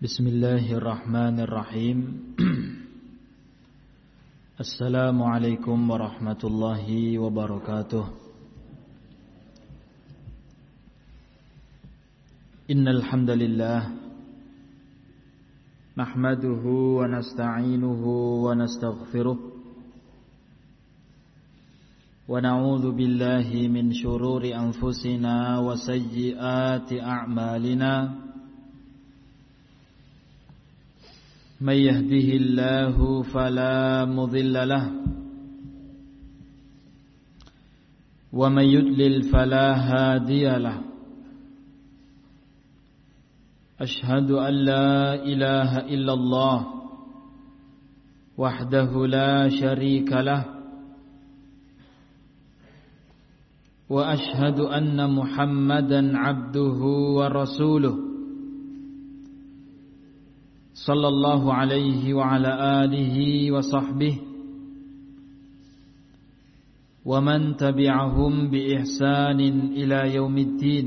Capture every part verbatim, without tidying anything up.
Bismillahirrahmanirrahim. Assalamualaikum warahmatullahi wabarakatuh. Innal hamdalillah nahmaduhu wa nasta'inuhu wa nastaghfiruh wa na'udzu billahi min shururi anfusina wa sayyiati a'malina. من يهده الله فلا مضل له ومن يضلل فلا هادي له أشهد أن لا إله إلا الله وحده لا شريك له وأشهد أن محمدا عبده ورسوله صلى الله عليه وعلى آله وصحبه ومن تبعهم بإحسان إلى يوم الدين.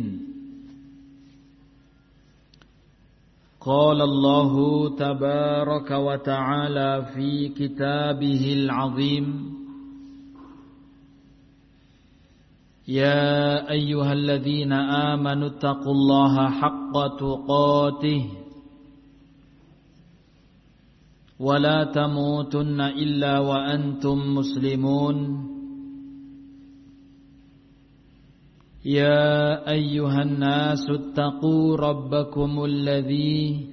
قال الله تبارك وتعالى في كتابه العظيم: يا أيها الذين آمنوا اتقوا الله حق تقاته ولا تموتن إلا وأنتم مسلمون. يا أيها الناس اتقوا ربكم الذي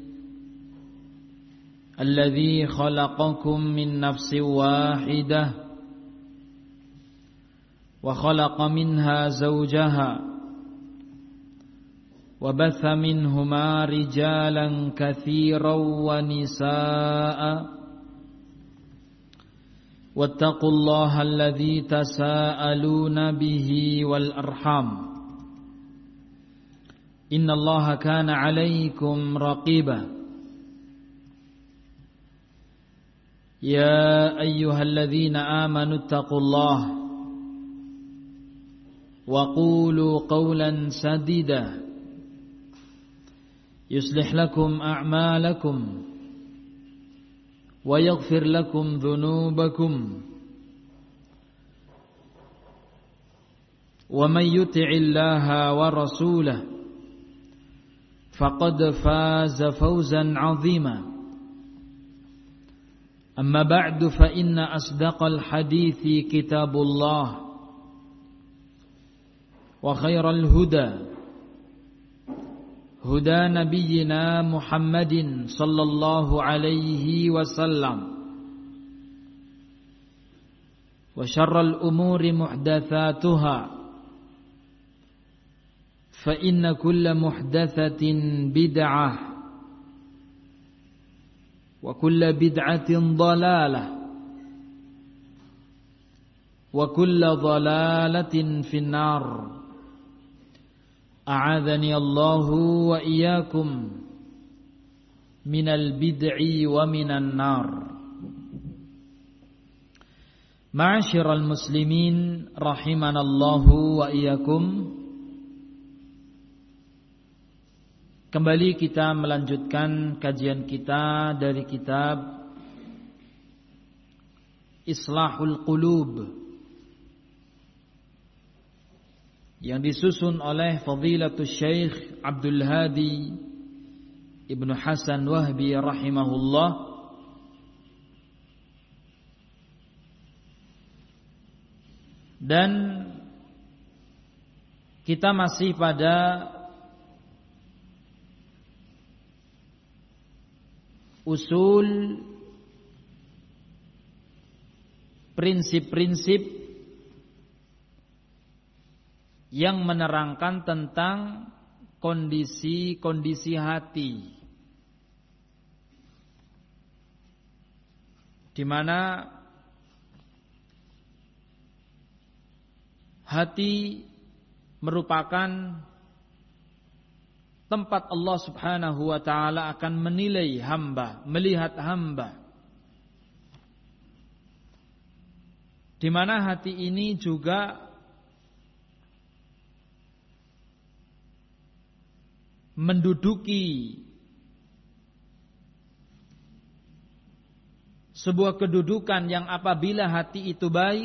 الذي خلقكم من نفس واحدة وخلق منها زوجها وبث منهما رجالا كثيرا ونساء واتقوا الله الذي تساءلون به والأرحام إن الله كان عليكم رقيبا. يا أيها الذين آمنوا اتقوا الله وقولوا قولا سديدا يصلح لكم أعمالكم ويغفر لكم ذنوبكم ومن يطع الله ورسوله فقد فاز فوزا عظيما. أما بعد فإن أصدق الحديث كتاب الله وخير الهدى هدى نبينا محمد صلى الله عليه وسلم وشر الأمور محدثاتها فإن كل محدثة بدعة وكل بدعة ضلالة وكل ضلالة في النار. أعاذني الله وإياكم من البدع ومن النار. معاشر المسلمين رحمنا الله وإياكم. Kembali kita melanjutkan kajian kita dari kitab Islahul Qulub yang disusun oleh Fadilatul Syekh Abdul Hadi Ibnu Hasan Wahbi rahimahullah. Dan kita masih pada usul prinsip-prinsip yang menerangkan tentang kondisi-kondisi hati, di mana hati merupakan tempat Allah Subhanahu wa ta'ala akan menilai hamba, melihat hamba, di mana hati ini juga menduduki sebuah kedudukan yang apabila hati itu baik,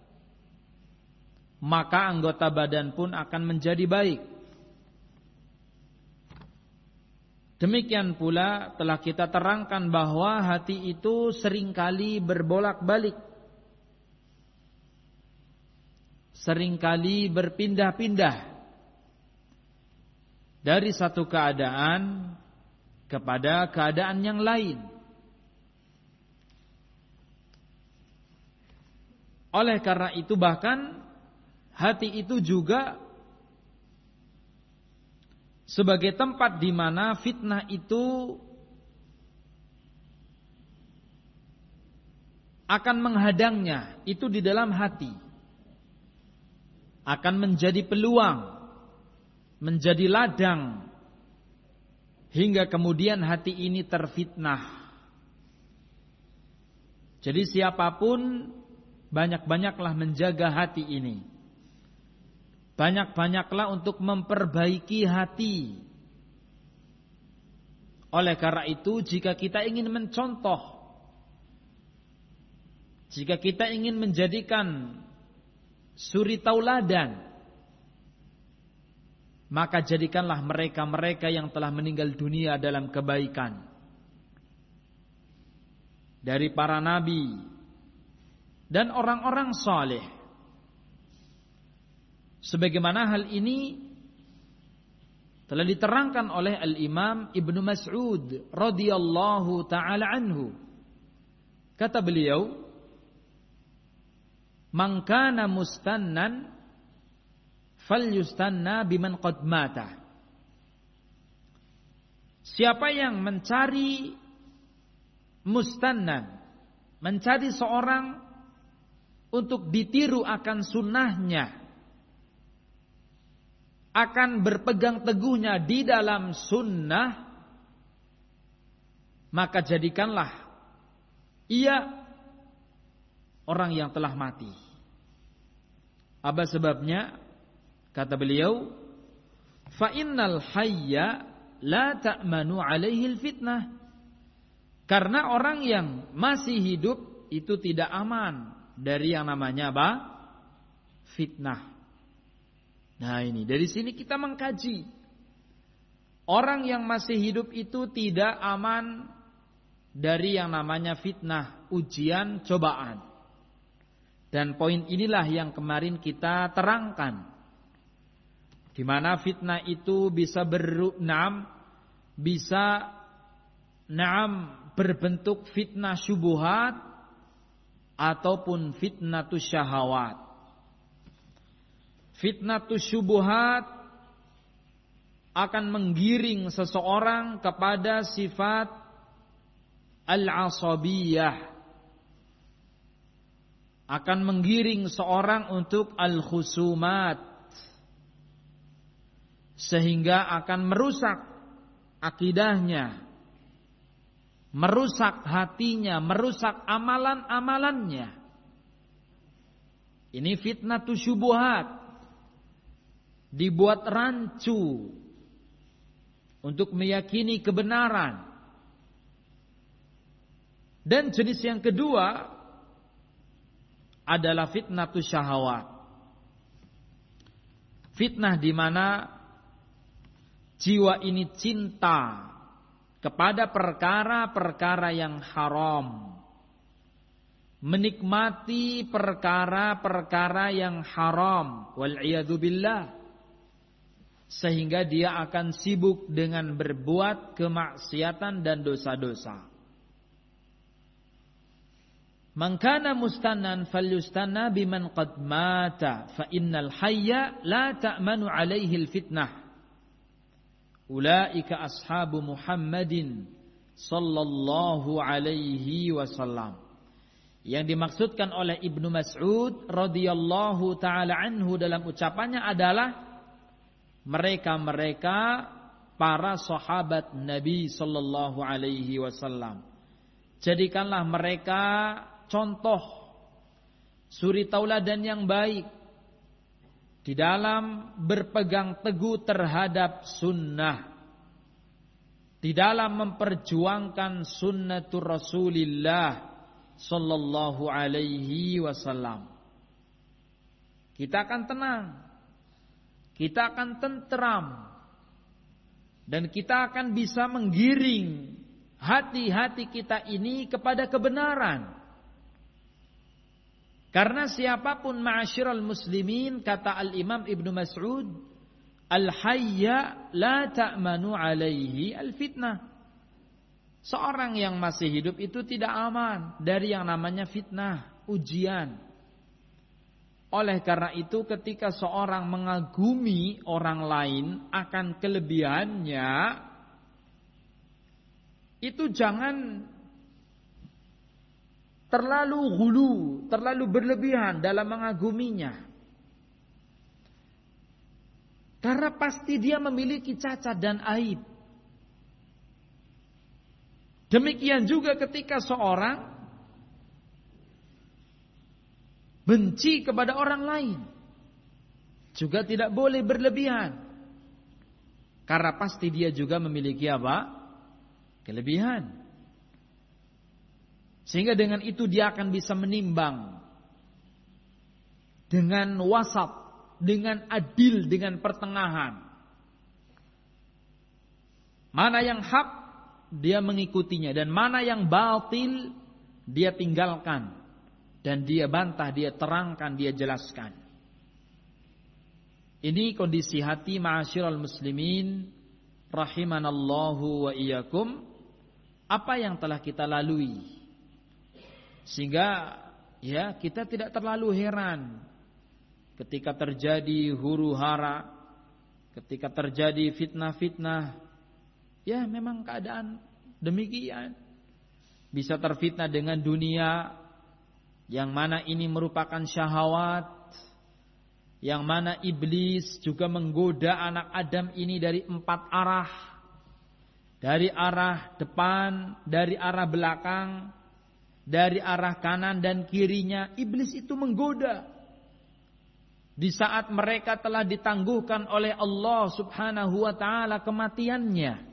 maka anggota badan pun akan menjadi baik. Demikian pula telah kita terangkan bahwa hati itu seringkali berbolak-balik, seringkali berpindah-pindah dari satu keadaan kepada keadaan yang lain. Oleh karena itu bahkan hati itu juga sebagai tempat di mana fitnah itu akan menghadangnya, itu di dalam hati. Akan menjadi peluang, menjadi ladang, hingga kemudian hati ini terfitnah. Jadi siapapun banyak-banyaklah menjaga hati ini. Banyak-banyaklah untuk memperbaiki hati. Oleh karena itu, jika kita ingin mencontoh, jika kita ingin menjadikan suri tauladan, maka jadikanlah mereka-mereka yang telah meninggal dunia dalam kebaikan. Dari para nabi dan orang-orang saleh. Sebagaimana hal ini telah diterangkan oleh Al-Imam Ibnu Mas'ud radhiyallahu taala anhu. Kata beliau, "Man kana mustannan falyustanna biman qad mata." Siapa yang mencari mustannan, mencari seorang untuk ditiru akan sunnahnya, akan berpegang teguhnya di dalam sunnah, maka jadikanlah ia orang yang telah mati. Apa sebabnya? Kata beliau, fa innal hayya la ta'manu alaihi fitnah. Karena orang yang masih hidup itu tidak aman dari yang namanya apa? Fitnah. Nah ini, dari sini kita mengkaji. Orang yang masih hidup itu tidak aman dari yang namanya fitnah, ujian, cobaan. Dan poin inilah yang kemarin kita terangkan. Di mana fitnah itu bisa bernaam, bisa naam berbentuk fitnah syubuhat ataupun fitnatus syahawat. Fitnatus syubuhat akan menggiring seseorang kepada sifat al-asabiyah, akan menggiring seorang untuk al-khusumat, sehingga akan merusak akidahnya, merusak hatinya, merusak amalan-amalannya. Ini fitnatus syubuhat. Dibuat rancu untuk meyakini kebenaran. Dan jenis yang kedua adalah fitnatus syahawat. Fitnah di mana jiwa ini cinta kepada perkara-perkara yang haram, menikmati perkara-perkara yang haram, wal iyadu billah, sehingga dia akan sibuk dengan berbuat kemaksiatan dan dosa-dosa. Man kana mustannan falyustanna biman qad mata fa innal hayya la ta'manu alaihi alfitnah. Ulaika ashabu Muhammadin sallallahu alaihi wasallam. Yang dimaksudkan oleh Ibnu Mas'ud radhiyallahu taala anhu dalam ucapannya adalah mereka-mereka para sahabat Nabi sallallahu alaihi wasallam. Jadikanlah mereka contoh suri tauladan yang baik di dalam berpegang teguh terhadap sunnah, di dalam memperjuangkan sunnatur Rasulillah sallallahu alaihi wasallam. Kita akan tenang, kita akan tentram, dan kita akan bisa menggiring hati-hati kita ini kepada kebenaran. Karena siapapun ma'asyiral muslimin, kata Al-Imam Ibnu Mas'ud, al-hayya la ta'manu alaihi al-fitnah. Seorang yang masih hidup itu tidak aman dari yang namanya fitnah, ujian. Oleh karena itu ketika seorang mengagumi orang lain akan kelebihannya, itu jangan terlalu ghulu, terlalu berlebihan dalam mengaguminya. Karena pasti dia memiliki cacat dan aib. Demikian juga ketika seorang benci kepada orang lain, juga tidak boleh berlebihan. Karena pasti dia juga memiliki apa? Kelebihan. Sehingga dengan itu dia akan bisa menimbang dengan wasat, dengan adil, dengan pertengahan. Mana yang hak dia mengikutinya, dan mana yang batil dia tinggalkan, dan dia bantah, dia terangkan, dia jelaskan. Ini kondisi hati ma'asyiral muslimin rahimanallahu wa iyyakum, apa yang telah kita lalui, sehingga ya kita tidak terlalu heran ketika terjadi huru-hara, ketika terjadi fitnah-fitnah. Ya memang keadaan demikian. Bisa terfitnah dengan dunia, yang mana ini merupakan syahwat, yang mana iblis juga menggoda anak Adam ini dari empat arah. Dari arah depan, dari arah belakang, dari arah kanan dan kirinya. Iblis itu menggoda. Di saat mereka telah ditangguhkan oleh Allah subhanahu wa ta'ala kematiannya,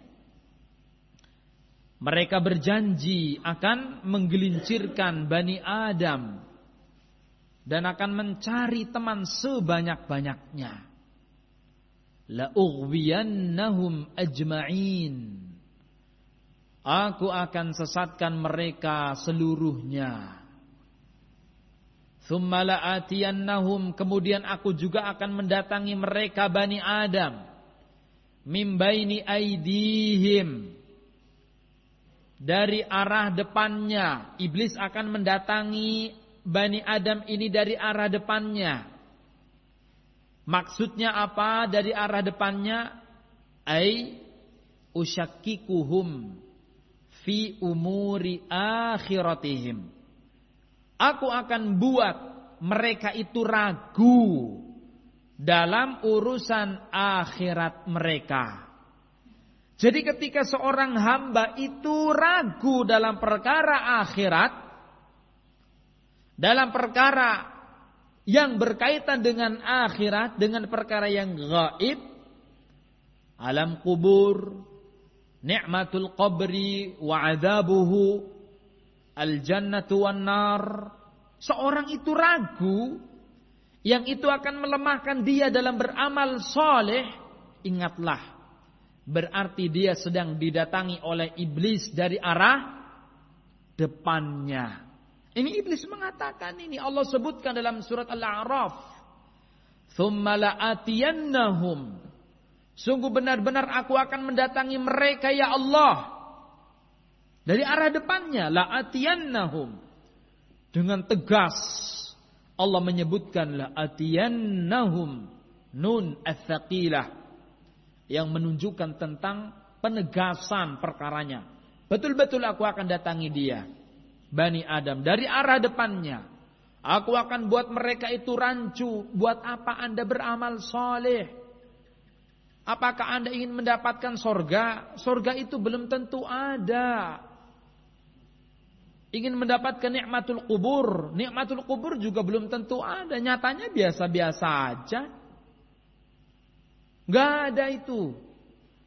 mereka berjanji akan menggelincirkan Bani Adam dan akan mencari teman sebanyak-banyaknya. La ughwiyannahum ajma'in. Aku akan sesatkan mereka seluruhnya. Tsumma la'atiyannahum, kemudian aku juga akan mendatangi mereka Bani Adam. Min baini aidihim, dari arah depannya. Iblis akan mendatangi Bani Adam ini dari arah depannya. Maksudnya apa dari arah depannya? Ai usyakkikuhum fi umuri akhiratihim. Aku akan buat mereka itu ragu dalam urusan akhirat mereka. Jadi ketika seorang hamba itu ragu dalam perkara akhirat, dalam perkara yang berkaitan dengan akhirat, dengan perkara yang gaib, alam kubur, ni'matul qabri wa adzabuhu, al jannatu wan nar, seorang itu ragu, yang itu akan melemahkan dia dalam beramal soleh, ingatlah, berarti dia sedang didatangi oleh iblis dari arah depannya. Ini iblis mengatakan ini, Allah sebutkan dalam surat Al-A'raf. Tsumma la'atiyannahum, sungguh benar-benar aku akan mendatangi mereka ya Allah. Dari arah depannya, la'atiyannahum. Dengan tegas Allah menyebutkan la'atiyannahum, nun ats-tsaqilah, yang menunjukkan tentang penegasan perkaranya. Betul-betul aku akan datangi dia, Bani Adam, dari arah depannya. Aku akan buat mereka itu rancu. Buat apa Anda beramal soleh? Apakah Anda ingin mendapatkan sorga? Sorga itu belum tentu ada. Ingin mendapatkan nikmatul kubur, nikmatul kubur juga belum tentu ada. Nyatanya biasa-biasa aja. Gak ada itu.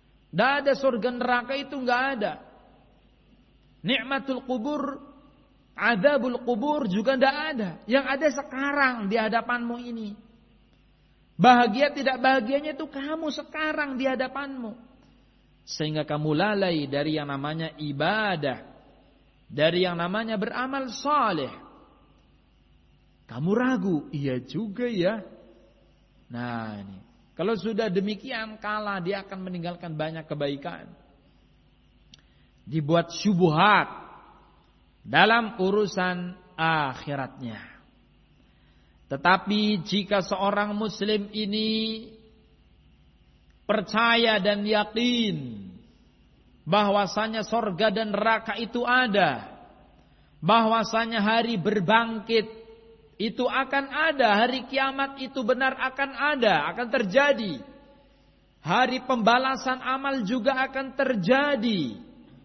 Gak ada surga neraka itu, gak ada. Nikmatul kubur Adzabul kubur juga tidak ada. Yang ada sekarang di hadapanmu ini. Bahagia tidak bahagianya itu kamu sekarang di hadapanmu. Sehingga kamu lalai dari yang namanya ibadah. Dari yang namanya beramal saleh. Kamu ragu, iya juga ya. Nah ini. Kalau sudah demikian kalah, dia akan meninggalkan banyak kebaikan. Dibuat syubhat dalam urusan akhiratnya. Tetapi jika seorang muslim ini percaya dan yakin bahwasanya sorga dan neraka itu ada, bahwasanya hari berbangkit itu akan ada, hari kiamat itu benar akan ada, akan terjadi, hari pembalasan amal juga akan terjadi,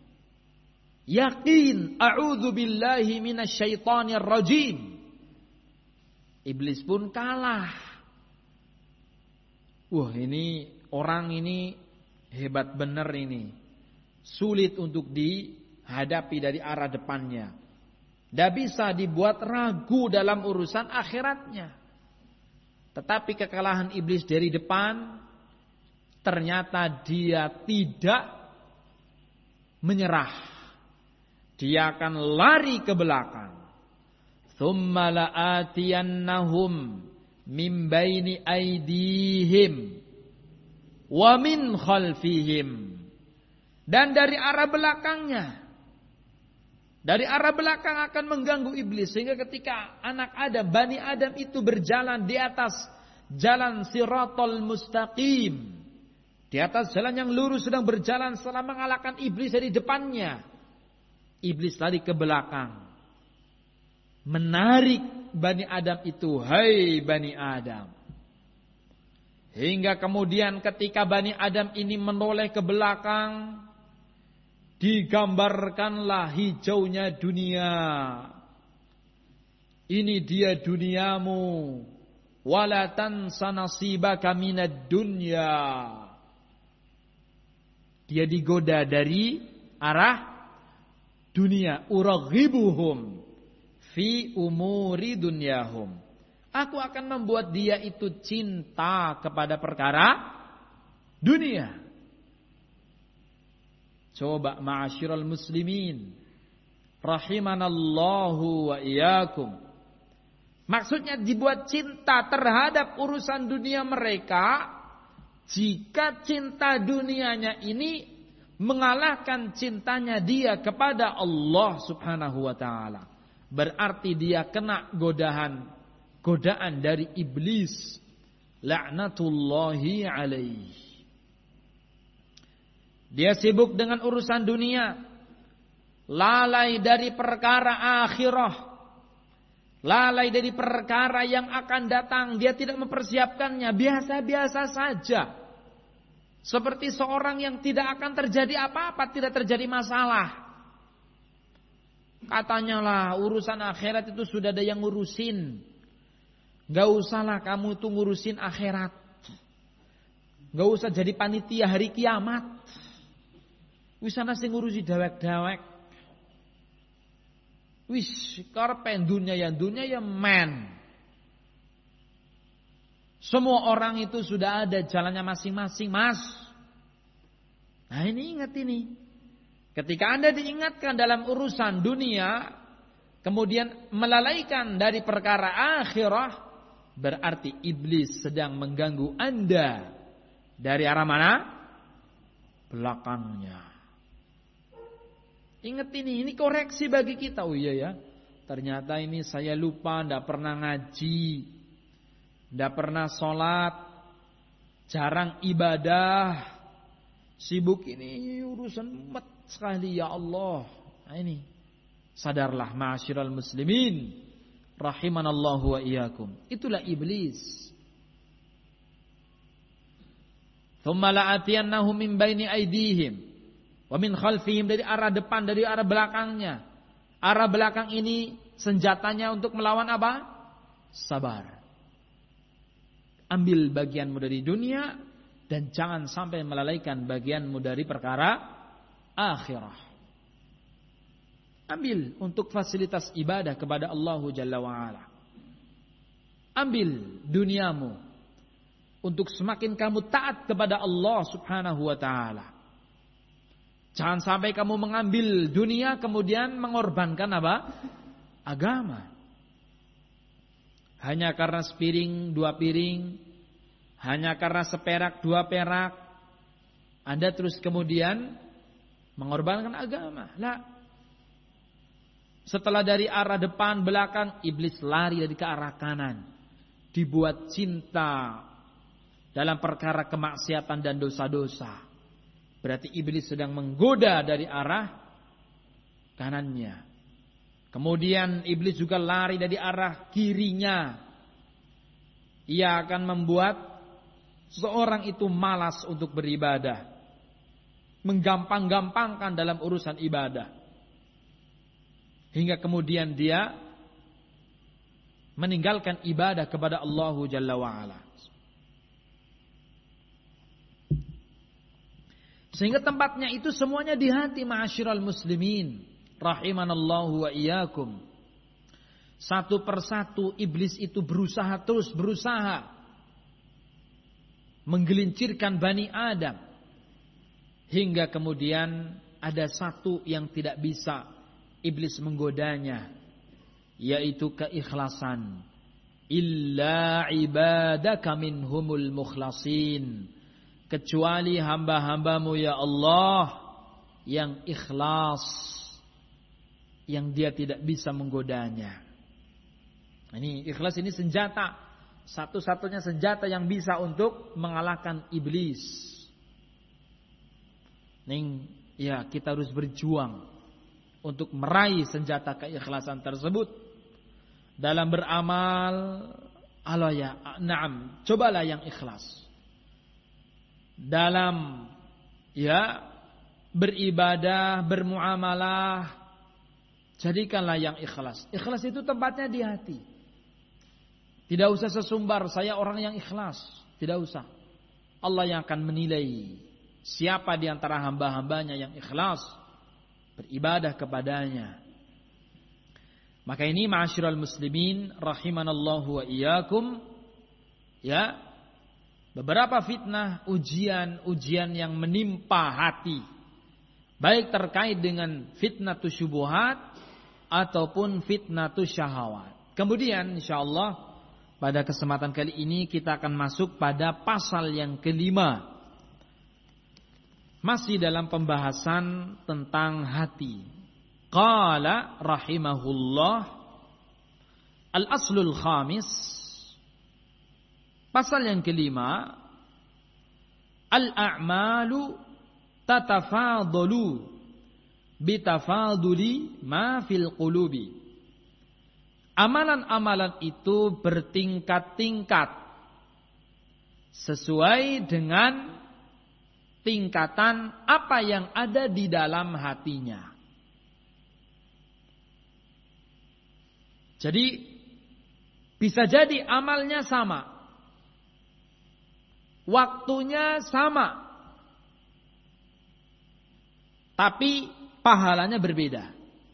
yakin, a'udzu billahi minasyaitonir rajim, iblis pun kalah. Wah, ini orang ini hebat benar ini. Sulit untuk dihadapi dari arah depannya. Tidak bisa dibuat ragu dalam urusan akhiratnya. Tetapi kekalahan iblis dari depan, ternyata dia tidak menyerah. Dia akan lari ke belakang. Tsumma la'atiyannahum min baini aydihim wa min khalfihim. Dan dari arah belakangnya, dari arah belakang akan mengganggu iblis. Sehingga ketika anak Adam, Bani Adam itu berjalan di atas jalan Siratal Mustaqim, di atas jalan yang lurus sedang berjalan setelah mengalahkan iblis dari depannya, iblis lari ke belakang, menarik Bani Adam itu, hai Bani Adam. Hingga kemudian ketika Bani Adam ini menoleh ke belakang, digambarkanlah hijaunya dunia. Ini dia duniamu. Wala tansa nasibaka minad dunya. Dia digoda dari arah dunia. Uraghibuhum fi umuri dunyahum. Aku akan membuat dia itu cinta kepada perkara dunia. Coba ma'asyiral muslimin rahimanallahu wa iyyakum. Maksudnya dibuat cinta terhadap urusan dunia mereka jika cinta dunianya ini mengalahkan cintanya dia kepada Allah Subhanahu wa taala. Berarti dia kena godaan godaan dari iblis, laknatullahi alaihi. Dia sibuk dengan urusan dunia, lalai dari perkara akhirah, lalai dari perkara yang akan datang. Dia tidak mempersiapkannya, biasa-biasa saja. Seperti seorang yang tidak akan terjadi apa-apa, tidak terjadi masalah. Katanya lah urusan akhirat itu sudah ada yang ngurusin. Gak usahlah kamu tuh ngurusin akhirat. Gak usah jadi panitia hari kiamat. Wis ana sing ngurusi dewek-dewek. Wis karepe dunya ya dunya ya men. Semua orang itu sudah ada jalannya masing-masing, Mas. Nah, ini ingat ini. Ketika Anda diingatkan dalam urusan dunia, kemudian melalaikan dari perkara akhirah, berarti iblis sedang mengganggu Anda dari arah mana? Belakangnya. Ingat ini, ini koreksi bagi kita. Oh iya ya, ternyata ini saya lupa, tidak pernah ngaji, tidak pernah sholat, jarang ibadah, sibuk ini urusan umat sekali ya Allah. Nah ini, sadarlah ma'asyiral muslimin, rahimanallahu wa iyyakum. Itulah iblis. Tsumma la'atiyannahum min baini aydihim wa min khalfihim, dari arah depan, dari arah belakangnya. Arah belakang ini senjatanya untuk melawan apa? Sabar. Ambil bagianmu dari dunia dan jangan sampai melalaikan bagianmu dari perkara akhirah. Ambil untuk fasilitas ibadah kepada Allah Jalla wa'ala. Ambil duniamu untuk semakin kamu taat kepada Allah Subhanahu wa ta'ala. Jangan sampai kamu mengambil dunia kemudian mengorbankan apa? Agama. Hanya karena sepiring, dua piring, hanya karena seperak, dua perak, Anda terus kemudian mengorbankan agama. Lah. Setelah dari arah depan, belakang, iblis lari dari ke arah kanan. Dibuat cinta dalam perkara kemaksiatan dan dosa-dosa. Berarti iblis sedang menggoda dari arah kanannya. Kemudian iblis juga lari dari arah kirinya. Ia akan membuat seorang itu malas untuk beribadah. Menggampang-gampangkan dalam urusan ibadah. Hingga kemudian dia meninggalkan ibadah kepada Allah Jalla wa'ala. Sehingga tempatnya itu semuanya di hati, ma'asyiral muslimin. Rahimanallahu wa iyyakum. Satu persatu iblis itu berusaha terus berusaha menggelincirkan Bani Adam. Hingga kemudian ada satu yang tidak bisa iblis menggodanya, yaitu keikhlasan. Illa ibadaka minhumul mukhlasin. Kecuali hamba-hambamu ya Allah yang ikhlas, yang dia tidak bisa menggodanya. Ini ikhlas, ini senjata, satu-satunya senjata yang bisa untuk mengalahkan iblis. Ning, ya kita harus berjuang untuk meraih senjata keikhlasan tersebut dalam beramal. Allah ya, na'am, cobalah yang ikhlas. Dalam ya beribadah, bermuamalah, jadikanlah yang ikhlas. Ikhlas itu tempatnya di hati. Tidak usah sesumbar, saya orang yang ikhlas. Tidak usah. Allah yang akan menilai siapa di antara hamba-hambanya yang ikhlas beribadah kepadanya. Maka ini ma'asyiral muslimin rahimanallahu wa iyyakum, ya, beberapa fitnah, ujian-ujian yang menimpa hati, baik terkait dengan fitnatus syubuhat ataupun fitnatus syahawat. Kemudian insyaallah pada kesempatan kali ini kita akan masuk pada pasal yang kelima. Masih dalam pembahasan tentang hati. Qala rahimahullah al-aslul khamis. Pasal yang kelima, al-a'malu tatafadalu bitafaduli ma fil qulubi. Amalan-amalan itu bertingkat-tingkat sesuai dengan tingkatan apa yang ada di dalam hatinya. Jadi bisa jadi amalnya sama, waktunya sama, tapi pahalanya berbeda.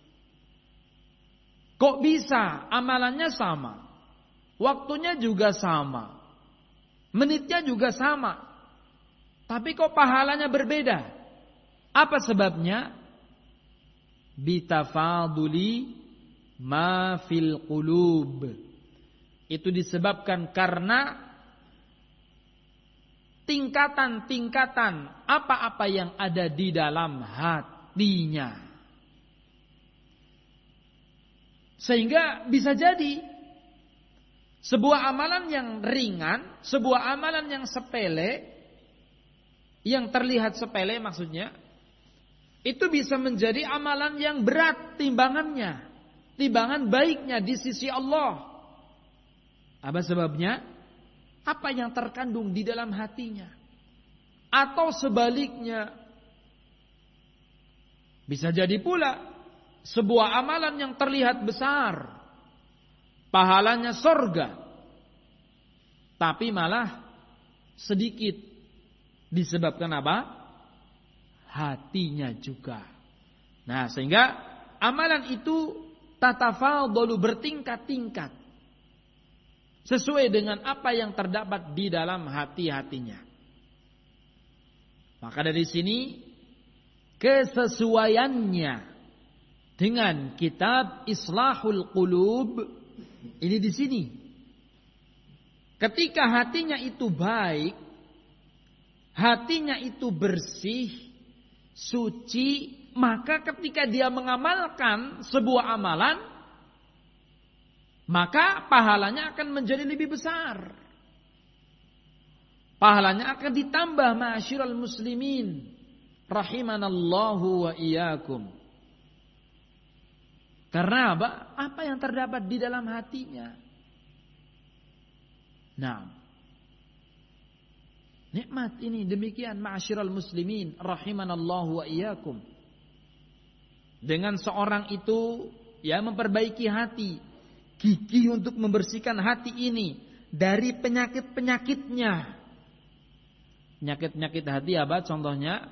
Kok bisa amalannya sama, waktunya juga sama, menitnya juga sama, tapi kok pahalanya berbeda? Apa sebabnya? Bitafaduli ma fil qulub. Itu disebabkan karena tingkatan-tingkatan apa-apa yang ada di dalam hatinya. Sehingga bisa jadi sebuah amalan yang ringan, sebuah amalan yang sepele, yang terlihat sepele maksudnya, itu bisa menjadi amalan yang berat timbangannya, timbangan baiknya di sisi Allah. Apa sebabnya? Apa yang terkandung di dalam hatinya. Atau sebaliknya, bisa jadi pula sebuah amalan yang terlihat besar, pahalanya surga, tapi malah sedikit. Disebabkan apa? Hatinya juga. Nah, sehingga amalan itu tatafadalu bertingkat-tingkat sesuai dengan apa yang terdapat di dalam hati-hatinya. Maka dari sini kesesuaiannya dengan kitab Islahul Qulub ini di sini. Ketika hatinya itu baik, hatinya itu bersih, suci, maka ketika dia mengamalkan sebuah amalan, maka pahalanya akan menjadi lebih besar. Pahalanya akan ditambah, ma'asyiral muslimin rahimanallahu wa iyyakum. Karena apa? Apa yang terdapat di dalam hatinya. Nah, nikmat ini demikian, ma'asyiral muslimin rahimanallahu wa iyyakum. Dengan seorang itu ya memperbaiki hati, gigih untuk membersihkan hati ini dari penyakit-penyakitnya. Penyakit-penyakit hati apa? Contohnya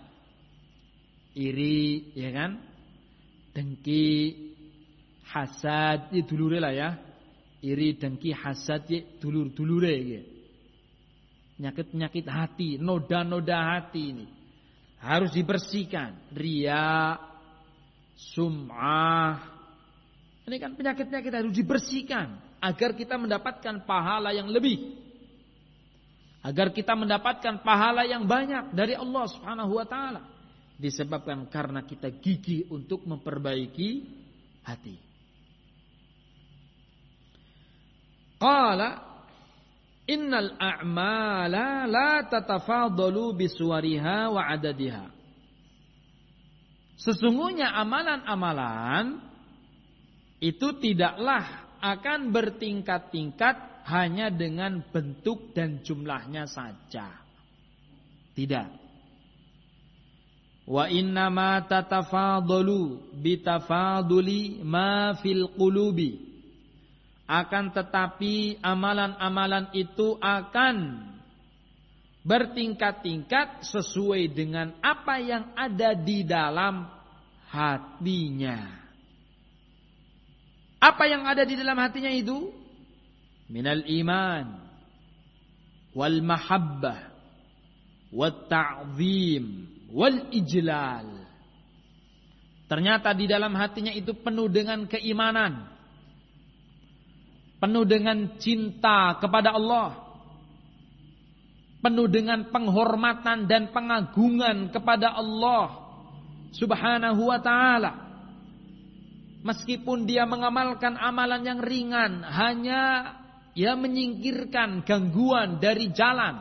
iri, ya kan? Dengki, hasad, itu dulure lah ya. Iri, dengki, hasad, dulur-dulure gitu. Penyakit-penyakit hati, noda-noda hati ini harus dibersihkan. Riya, sum'ah. Ini kan penyakit-penyakit harus dibersihkan agar kita mendapatkan pahala yang lebih. Agar kita mendapatkan pahala yang banyak dari Allah Subhanahu wa taala. Disebabkan karena kita gigih untuk memperbaiki hati. Qala innal a'mala la tatafadalu bisuwariha wa adadiha. Sesungguhnya amalan-amalan itu tidaklah akan bertingkat-tingkat hanya dengan bentuk dan jumlahnya saja. Tidak. Wa innama tatafadalu bitafaduli ma fil qulubi. Akan tetapi amalan-amalan itu akan bertingkat-tingkat sesuai dengan apa yang ada di dalam hatinya. Apa yang ada di dalam hatinya itu? Minal iman wal mahabbah wat ta'zim wal ijlal. Ternyata di dalam hatinya itu penuh dengan keimanan, penuh dengan cinta kepada Allah, penuh dengan penghormatan dan pengagungan kepada Allah Subhanahu wa ta'ala. Meskipun dia mengamalkan amalan yang ringan, hanya ya menyingkirkan gangguan dari jalan,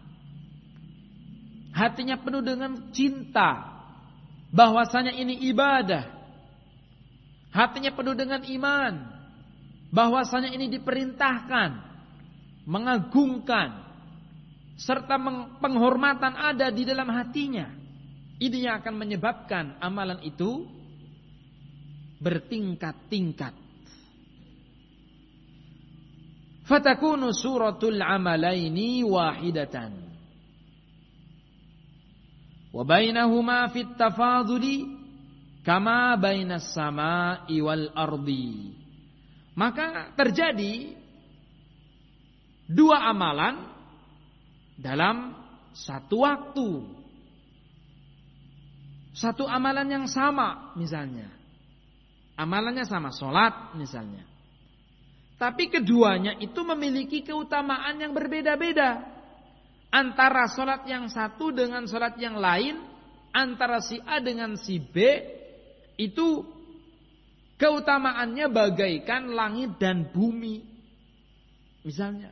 hatinya penuh dengan cinta bahwasanya ini ibadah, hatinya penuh dengan iman bahwasanya ini diperintahkan, mengagungkan, serta penghormatan ada di dalam hatinya. Ini yang akan menyebabkan amalan itu bertingkat-tingkat. Fatakunu suratul amalaini wahidatan. Wa bainahuma fit tafaduli kama bainas sama'i wal ardi. Maka terjadi dua amalan dalam satu waktu. Satu amalan yang sama misalnya. Amalannya sama, sholat misalnya. Tapi keduanya itu memiliki keutamaan yang berbeda-beda. Antara sholat yang satu dengan sholat yang lain, antara si A dengan si B, itu keutamaannya bagaikan langit dan bumi. Misalnya,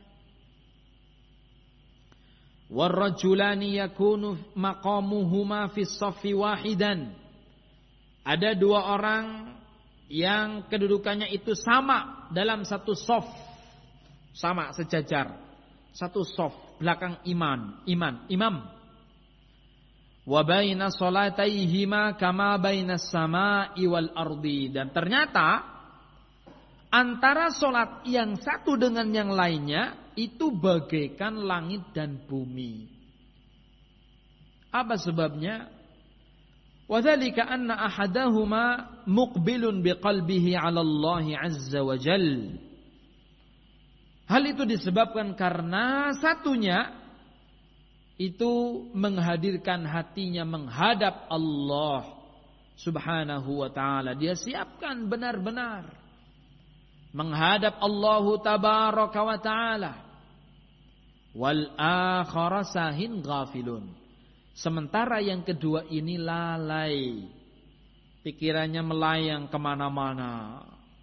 warrajulani yakunu maqamuhuma fis saffi wahidan. Ada dua orang yang kedudukannya itu sama dalam satu shaf, sama sejajar, satu shaf belakang iman, iman, imam. Wa baina salataihima kama bainas sama'i wal ardi. Dan ternyata antara salat yang satu dengan yang lainnya itu bagaikan langit dan bumi. Apa sebabnya? Wa dzalika anna ahadahuma muqbilun biqalbihi 'ala Allah 'azza wa jalla. Hal itu disebabkan karena satunya itu menghadirkan hatinya menghadap Allah Subhanahu wa ta'ala. Dia siapkan benar-benar menghadap Allah tabaraka wa ta'ala. Wal akhara sahin ghafilun. Sementara yang kedua ini lalai, pikirannya melayang kemana-mana.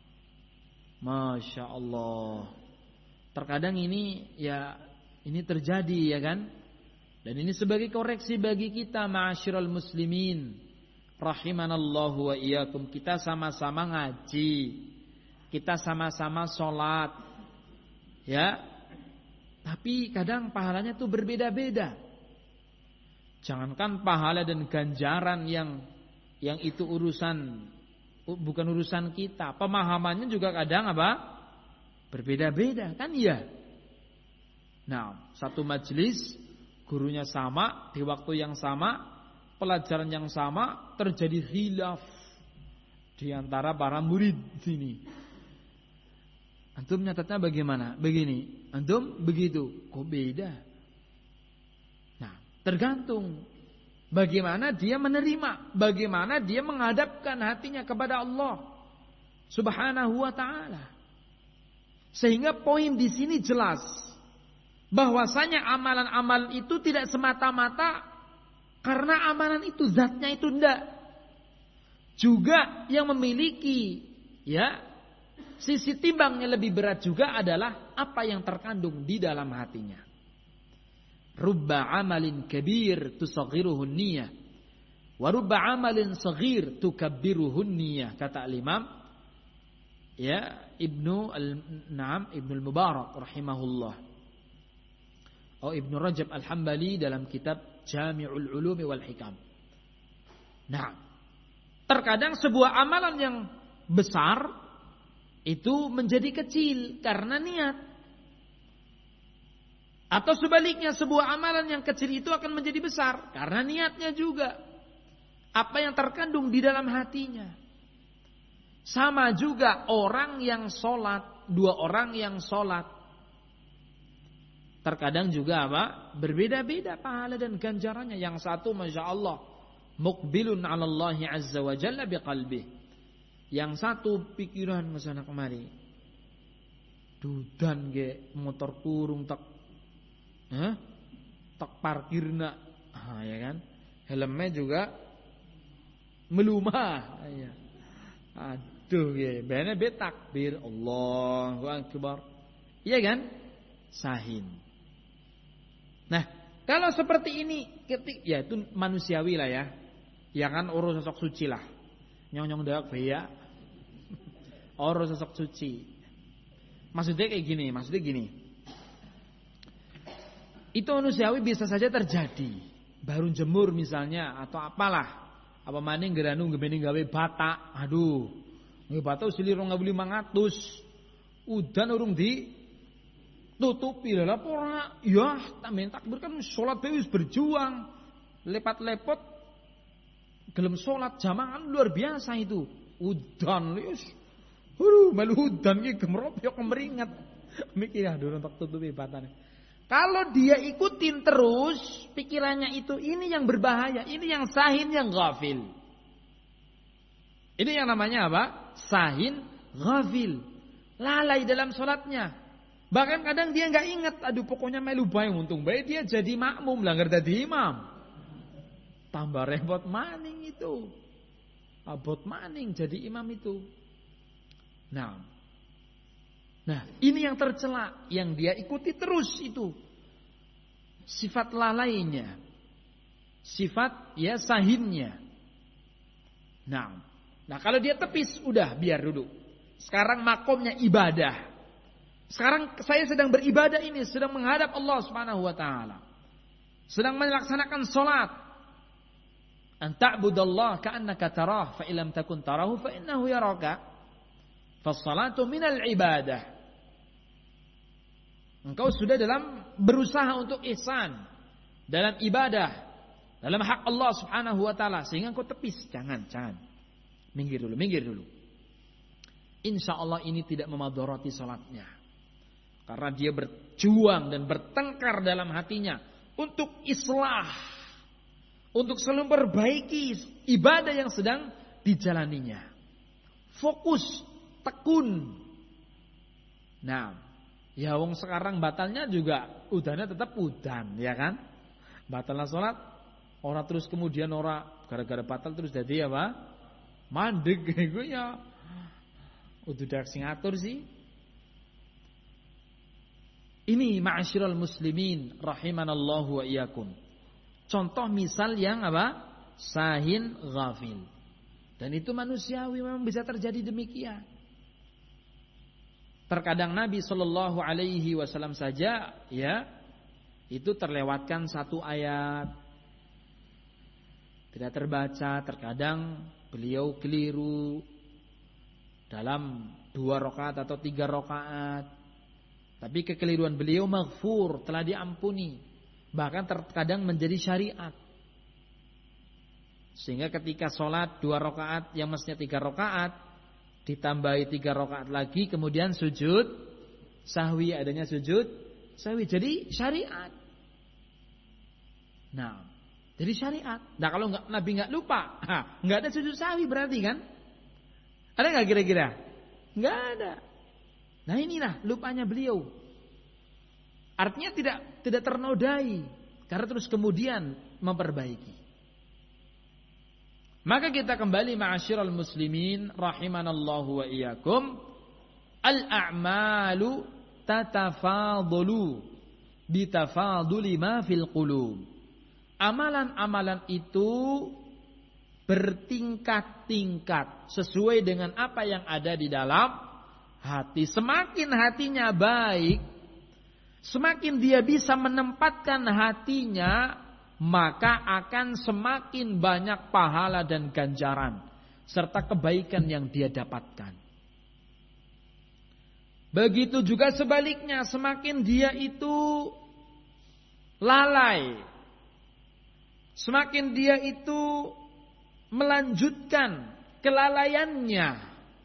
Masya Allah. Terkadang ini ya ini terjadi ya kan. Dan ini sebagai koreksi bagi kita ma'asyiral muslimin. Rahimanallahu wa iyyakum. Kita sama-sama ngaji. Kita sama-sama sholat. Ya. Tapi kadang pahalanya tuh berbeda-beda. Jangankan pahala dan ganjaran yang yang itu urusan bukan urusan kita. Pemahamannya juga kadang apa? Berbeda-beda kan ya. Nah, satu majelis gurunya sama, di waktu yang sama, pelajaran yang sama, terjadi khilaf di antara para murid sini. Antum nyatatnya bagaimana? Begini. Antum begitu. Kok beda? Nah, tergantung bagaimana dia menerima, bagaimana dia menghadapkan hatinya kepada Allah Subhanahu wa ta'ala. Sehingga poin di sini jelas bahwasanya amalan-amalan itu tidak semata-mata karena amalan itu zatnya itu enggak. Juga yang memiliki ya sisi timbangnya lebih berat juga adalah apa yang terkandung di dalam hatinya. Rubba amalin kabir tusaghiruhun niyah wa rubba amalin saghir tukabbiruhun niyah, kata al-Imam ya Ibnu al-Naam Ibnu al-Mubarak rahimahullah atau Ibnu Rajab al-Hambali dalam kitab Jami'ul Ulumi wal Hikam. Nah, terkadang sebuah amalan yang besar itu menjadi kecil karena niat. Atau sebaliknya sebuah amalan yang kecil itu akan menjadi besar karena niatnya juga. Apa yang terkandung di dalam hatinya. Sama juga orang yang sholat, dua orang yang sholat. Terkadang juga apa? Berbeda-beda pahala dan ganjarannya. Yang satu Masya Allah, muqbilun ala Allahi azza wa jalla biqalbih. Yang satu pikiran kesana kemari. Dudan ge motor kurung tak Hah? Tak parkirna, ah, ya kan? Helmnya juga melumah, ya. Aduh, ya, bener be takbir, Allahu Akbar, iya kan? Sahin. Nah, kalau seperti ini, ketik, ya itu manusiawi lah ya, ya kan urus sosok suci lah, nyong-nyong dak ya, urus sosok suci. Maksudnya kayak gini, maksudnya gini. Itu manusiawi bisa saja terjadi. Baru jemur misalnya atau apalah. Apa maning geranu ngebeni gawe bata. Aduh. Nge bata usili rong ngawi lima ratus. Udan urung di tutupi lah ora. Ya, tamen takbir kan salat wis berjuang. Lepat-lepot gelem salat jamaah luar biasa itu. Udan wis. Aduh, melu udan ki gemrop yo kemeringat. Mikir aduh untuk tutupi batane. Kalau dia ikutin terus, pikirannya itu ini yang berbahaya, ini yang sahin, yang ghafil. Ini yang namanya apa? Sahin, ghafil. Lalai dalam sholatnya. Bahkan kadang dia nggak ingat, aduh pokoknya melu bae untung bae dia jadi makmum, langgar dadi imam. Tambah repot maning itu. Abot maning jadi imam itu. Nah, Nah, ini yang tercela, yang dia ikuti terus itu. Sifat lalainya. Sifat ya sahinnya. Nah, nah kalau dia tepis, udah biar dulu. Sekarang makomnya ibadah. Sekarang saya sedang beribadah ini, sedang menghadap Allah Subhanahu wa taala. Sedang melaksanakan salat. An ta'budallaha ka'annaka tarah, fa illam takun tarahu fa innahu yaraka. Fassalatu minal ibadah. Engkau sudah dalam berusaha untuk ihsan dalam ibadah. dalam hak Allah Subhanahu wa taala sehingga engkau tepis. Jangan, jangan. Minggir dulu, minggir dulu. Insya Allah ini tidak memadharati salatnya. Karena dia berjuang dan bertengkar dalam hatinya untuk islah, untuk selalu memperbaiki ibadah yang sedang dijalaninya. Fokus, tekun. Nah, ya wong sekarang batalnya juga udannya tetap udan, ya kan? Batalnya sholat, orang terus kemudian orang gara-gara batal terus jadi apa? Mandek gitu ya. Udah dak sing ngatur sih. Ini ma'asyiral muslimin rahimanallahu wa iyyakum. Contoh misal yang apa? Sahin ghafil. Dan itu manusiawi, memang bisa terjadi demikian. Terkadang Nabi Shallallahu Alaihi Wasallam saja, ya, itu terlewatkan satu ayat, tidak terbaca. Terkadang beliau keliru dalam dua rakaat atau tiga rakaat, tapi kekeliruan beliau maghfur, telah diampuni, bahkan terkadang menjadi syariat. Sehingga ketika sholat dua rakaat yang mestinya tiga rakaat, ditambahi tiga rakaat lagi, kemudian sujud sahwi, adanya sujud sahwi, jadi syariat. Nah, jadi syariat. Nah kalau nggak, Nabi nggak lupa, ha, nggak ada sujud sahwi berarti kan? Ada nggak kira-kira? Nggak ada. Nah inilah lupanya beliau. Artinya tidak tidak ternodai, karena terus kemudian memperbaiki. Maka kita kembali ma'asyiral muslimin rahimanallahu wa iyyakum. Al-a'malu tatafadulu bitafaduli ma fil qulub. Amalan-amalan itu bertingkat-tingkat sesuai dengan apa yang ada di dalam hati. Semakin hatinya baik, semakin dia bisa menempatkan hatinya, maka akan semakin banyak pahala dan ganjaran serta kebaikan yang dia dapatkan. Begitu juga sebaliknya, semakin dia itu lalai, semakin dia itu melanjutkan kelalaiannya,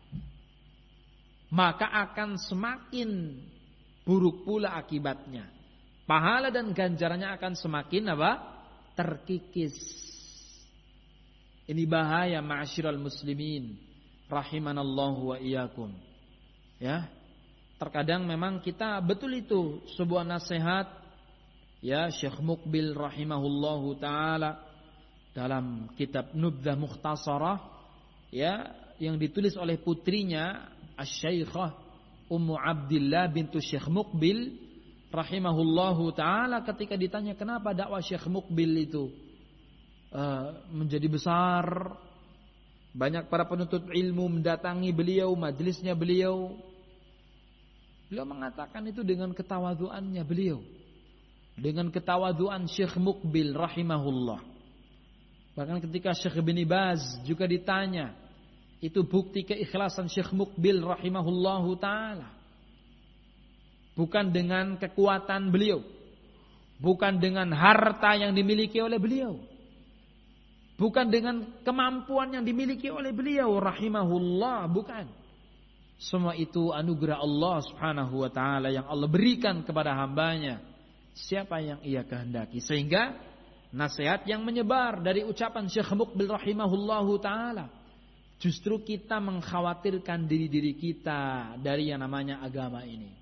maka akan semakin buruk pula akibatnya. Pahala dan ganjarannya akan semakin apa? Terkikis. Ini bahaya ma'asyiral muslimin rahimanallahu wa iyyakum. Ya. Terkadang memang kita betul itu sebuah nasihat ya Syekh Muqbil rahimahullahu taala dalam kitab Nubdzah Mukhtasarah ya yang ditulis oleh putrinya Asy-Syaikhah Ummu Abdillah bintu Syekh Muqbil rahimahullahu ta'ala, ketika ditanya kenapa dakwah Syekh Muqbil itu uh, menjadi besar, banyak para penuntut ilmu mendatangi beliau, majelisnya beliau, beliau mengatakan itu dengan ketawaduannya beliau, dengan ketawaduan Syekh Muqbil rahimahullah. Bahkan ketika Syekh Ibn Baz juga ditanya, itu bukti keikhlasan Syekh Muqbil rahimahullahu ta'ala. Bukan dengan kekuatan beliau, bukan dengan harta yang dimiliki oleh beliau, bukan dengan kemampuan yang dimiliki oleh beliau rahimahullah, bukan. Semua itu anugerah Allah subhanahu wa ta'ala yang Allah berikan kepada hambanya, siapa yang ia kehendaki. Sehingga nasihat yang menyebar dari ucapan Syekh Muqbil rahimahullahu ta'ala, justru kita mengkhawatirkan diri-diri kita dari yang namanya agama ini,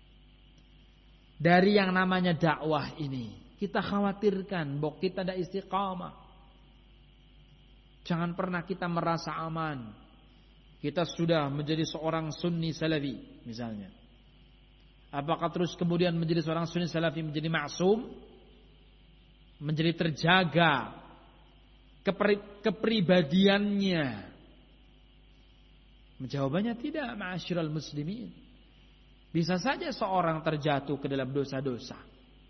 dari yang namanya dakwah ini. Kita khawatirkan bahwa kita tidak istiqamah. Jangan pernah kita merasa aman. Kita sudah menjadi seorang sunni salafi misalnya. Apakah terus kemudian menjadi seorang sunni salafi menjadi maksum, menjadi terjaga kepri, kepribadiannya? Jawabannya tidak, ma'asyiral muslimin. Bisa saja seorang terjatuh ke dalam dosa-dosa.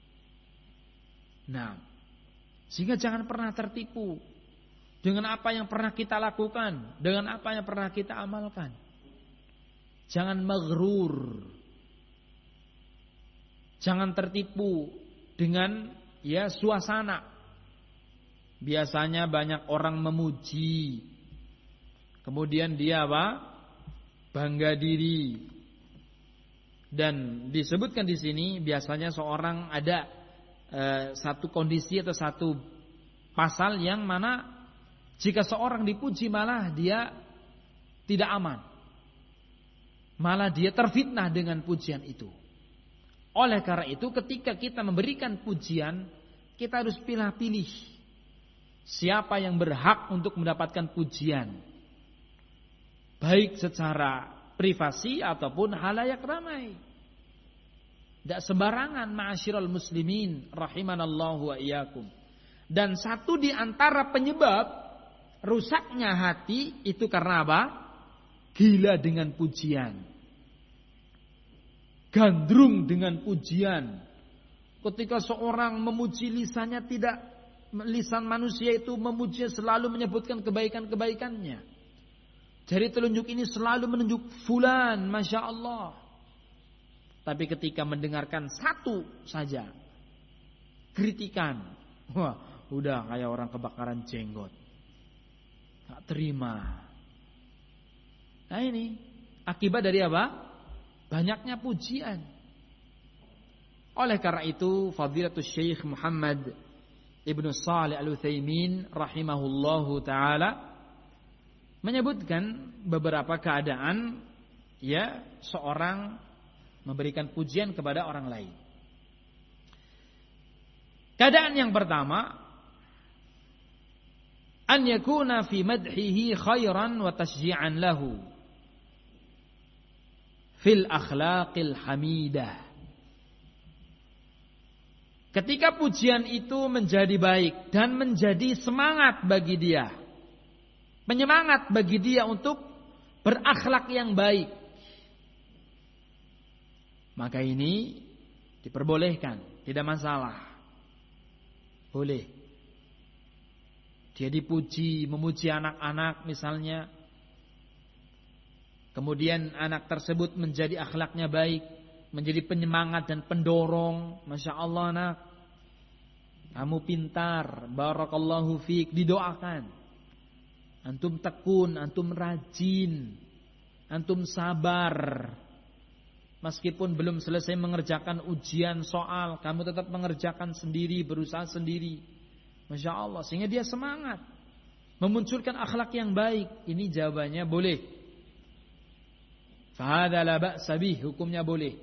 Nah, sehingga jangan pernah tertipu dengan apa yang pernah kita lakukan, dengan apa yang pernah kita amalkan. Jangan maghrur. Jangan tertipu dengan ya suasana. biasanya banyak orang memuji. Kemudian dia apa? Bangga diri. Dan disebutkan di sini biasanya seorang ada e, satu kondisi atau satu pasal yang mana jika seorang dipuji malah dia tidak aman. Malah dia terfitnah dengan pujian itu. Oleh karena itu ketika kita memberikan pujian, kita harus pilih-pilih siapa yang berhak untuk mendapatkan pujian. Baik secara privasi ataupun halayak ramai. Tidak sembarangan ma'asyiral muslimin rahimanallahu wa iyyakum. Dan satu di antara penyebab rusaknya hati itu karena apa? Gila dengan pujian. Gandrung dengan pujian. Ketika seorang memuji lisannya tidak, lisan manusia itu memuji selalu menyebutkan kebaikan-kebaikannya. Jari telunjuk ini selalu menunjuk fulan, Masya Allah. Tapi ketika mendengarkan satu saja kritikan, wah udah kayak orang kebakaran jenggot. Tak terima. Nah ini akibat dari apa? Banyaknya pujian. Oleh karena itu Fadilatul Syekh Muhammad Ibnu Shalih Al-Utsaimin rahimahullahu taala menyebutkan beberapa keadaan ya seorang memberikan pujian kepada orang lain. Keadaan yang pertama, an yakuna fi madhihi khairan wa tashji'an lahu fil akhlaqil hamidah. Ketika pujian itu menjadi baik dan menjadi semangat bagi dia, penyemangat bagi dia untuk berakhlak yang baik, maka ini diperbolehkan, tidak masalah. Boleh. Dia dipuji, memuji anak-anak misalnya. Kemudian anak tersebut menjadi akhlaknya baik, menjadi penyemangat dan pendorong. Masya Allah anak, kamu pintar, barakallahu fiik, didoakan. Antum tekun, antum rajin, antum sabar. Meskipun belum selesai mengerjakan ujian soal, kamu tetap mengerjakan sendiri, berusaha sendiri. Masya Allah, sehingga dia semangat memunculkan akhlak yang baik. Ini jawabannya boleh. Fahadha la ba'sa bih, hukumnya boleh.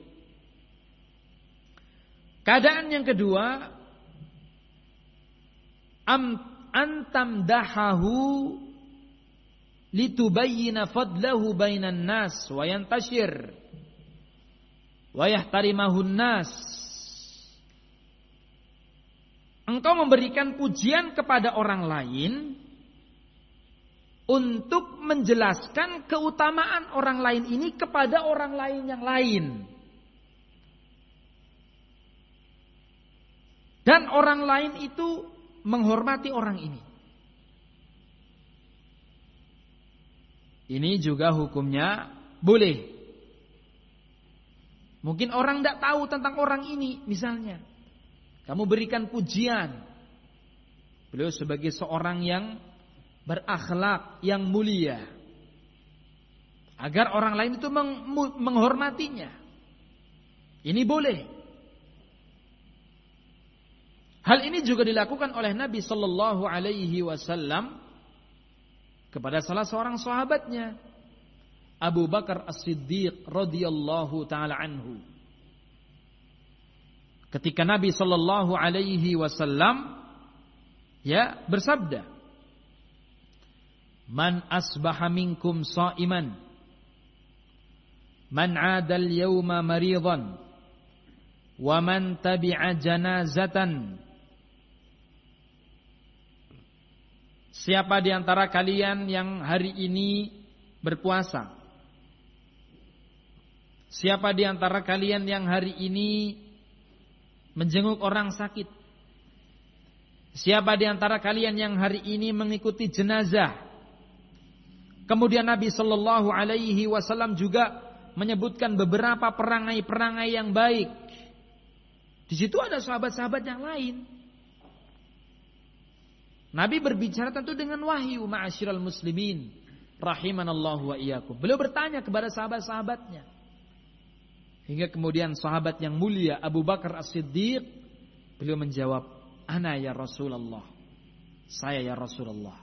Keadaan yang kedua, am antam dahahu litubayyina fadlahu bainan nas wa yantashir wa yahtarimahun nas. Engkau memberikan pujian kepada orang lain untuk menjelaskan keutamaan orang lain ini kepada orang lain yang lain. Dan orang lain itu menghormati orang ini. Ini juga hukumnya boleh. Mungkin orang tidak tahu tentang orang ini misalnya. Kamu berikan pujian. Beliau sebagai seorang yang berakhlak, yang mulia. Agar orang lain itu meng- menghormatinya. Ini boleh. Hal ini juga dilakukan oleh Nabi Sallallahu Alaihi Wasallam kepada salah seorang sahabatnya, Abu Bakar As-Siddiq radhiyallahu taala anhu. Ketika Nabi Sallallahu Alaihi Wasallam ya bersabda, "Man asbaha minkum sha'iman, man 'ada al-yawma maridan, wa man tabi'a janazatan." Siapa di antara kalian yang hari ini berpuasa? Siapa di antara kalian yang hari ini menjenguk orang sakit? Siapa di antara kalian yang hari ini mengikuti jenazah? Kemudian Nabi Sallallahu Alaihi Wasallam juga menyebutkan beberapa perangai-perangai yang baik. Di situ ada sahabat-sahabat yang lain. Nabi berbicara tentu dengan wahyu, ma'asyiral muslimin rahimanallahu wa iyyakum. Beliau bertanya kepada sahabat-sahabatnya. Hingga kemudian sahabat yang mulia Abu Bakar As-Siddiq, beliau menjawab, "Ana ya Rasulullah." Saya ya Rasulullah.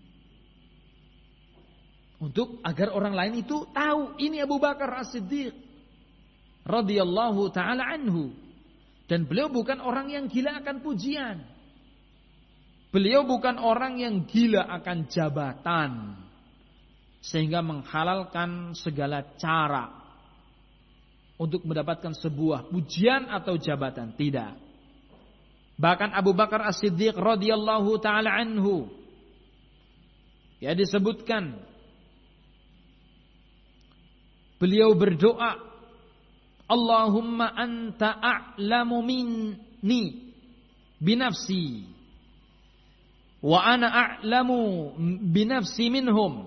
Untuk agar orang lain itu tahu ini Abu Bakar As-Siddiq radhiyallahu taala anhu. Dan beliau bukan orang yang gila akan pujian. Beliau bukan orang yang gila akan jabatan sehingga menghalalkan segala cara untuk mendapatkan sebuah pujian atau jabatan. Tidak. Bahkan Abu Bakar As-Siddiq radhiyallahu taala anhu, ya, disebutkan beliau berdoa, Allahumma anta a'lamu minni binafsi wa ana a'lamu binafsi minhum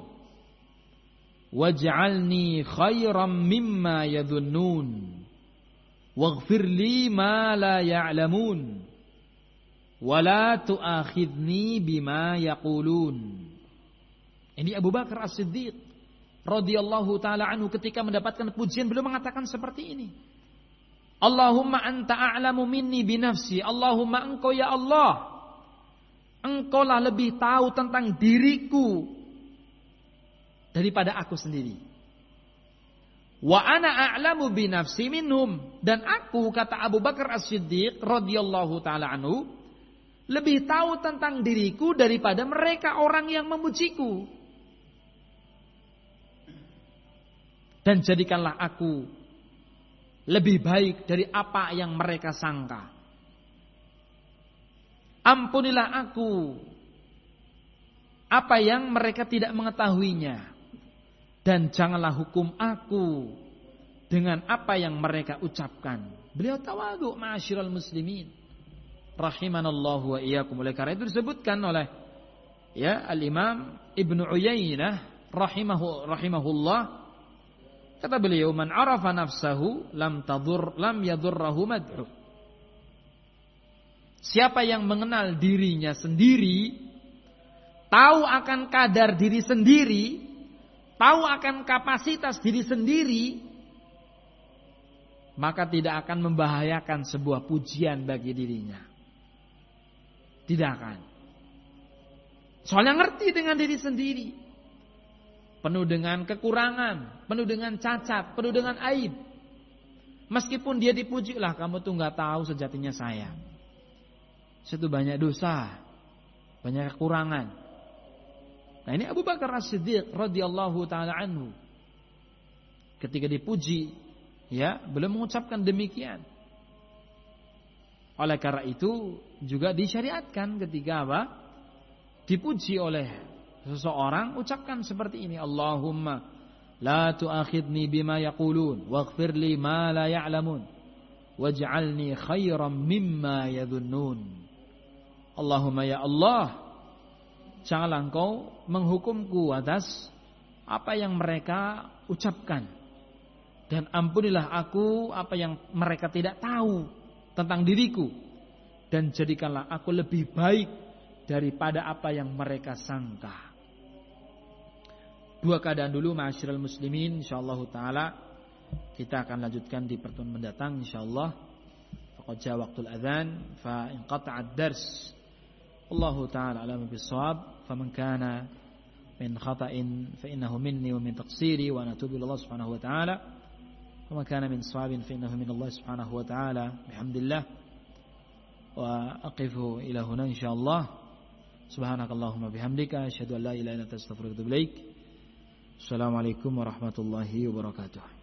waj'alni khairan mimma yadhunnun waghfir li ma la ya'lamun wa la tu'akhidni bima yaqulun. Ini Abu Bakar As-Siddiq radhiyallahu taala anhu ketika mendapatkan pujian beliau mengatakan seperti ini. Allahumma anta a'lamu minni binafsi. Allahumma engkau ya Allah, engkaulah lebih tahu tentang diriku daripada aku sendiri. Wa ana a'lamu binafsi minhum, dan aku, kata Abu Bakar As-Siddiq radhiyallahu taala anhu, lebih tahu tentang diriku daripada mereka orang yang memujiku. Dan jadikanlah aku lebih baik dari apa yang mereka sangka. Ampunilah aku apa yang mereka tidak mengetahuinya, dan janganlah hukum aku dengan apa yang mereka ucapkan. Beliau tawadhu, ma'asyiral muslimin rahimanallahu wa iyyakum. Oleh karena itu disebutkan oleh ya Al-Imam Ibnu Uyainah rahimahu rahimahullah, kata beliau, man arafa nafsahu lam tadur lam yadurrahu mad'u. Siapa yang mengenal dirinya sendiri, tahu akan kadar diri sendiri, tahu akan kapasitas diri sendiri, maka tidak akan membahayakan sebuah pujian bagi dirinya. Tidak akan. Soalnya ngerti dengan diri sendiri. Penuh dengan kekurangan, penuh dengan cacat, penuh dengan aib. Meskipun dia dipuji, lah kamu tuh nggak tahu sejatinya saya. Saya tuh banyak dosa, banyak kekurangan. Nah ini Abu Bakar As-Siddiq radhiyallahu taala anhu, ketika dipuji, ya, beliau mengucapkan demikian. Oleh karena itu juga disyariatkan ketika apa? Dipuji oleh seseorang, ucapkan seperti ini, Allahumma la tu'akhidni bima yaqulun waghfir li ma la ya'lamun waj'alni khairan mimma yadhunnun. Allahumma ya Allah, janganlah engkau menghukumku atas apa yang mereka ucapkan, dan ampunilah aku apa yang mereka tidak tahu tentang diriku, dan jadikanlah aku lebih baik daripada apa yang mereka sangka. Dua keadaan dulu, ma'asyiral muslimin, insyaallah taala kita akan lanjutkan di pertemuan mendatang insyaallah. Faqad jaa waqtul adzan fa inqata'a ad-dars. Allahu taala a'lamu bis-shawab. Faman kana min khata'in fa innahu minni wa min taqsiri wa natubu ilallah subhanahu wa ta'ala. Faman kana min shawabin fa innahu min Allah subhanahu wa ta'ala. Bihamdillah. Wa aqifu ila huna insyaallah. Subhanakallahumma bihamdika asyhadu an la ilaha illa anta astaghfiruka wa atubu ilaik. Assalamualaikum warahmatullahi wabarakatuh.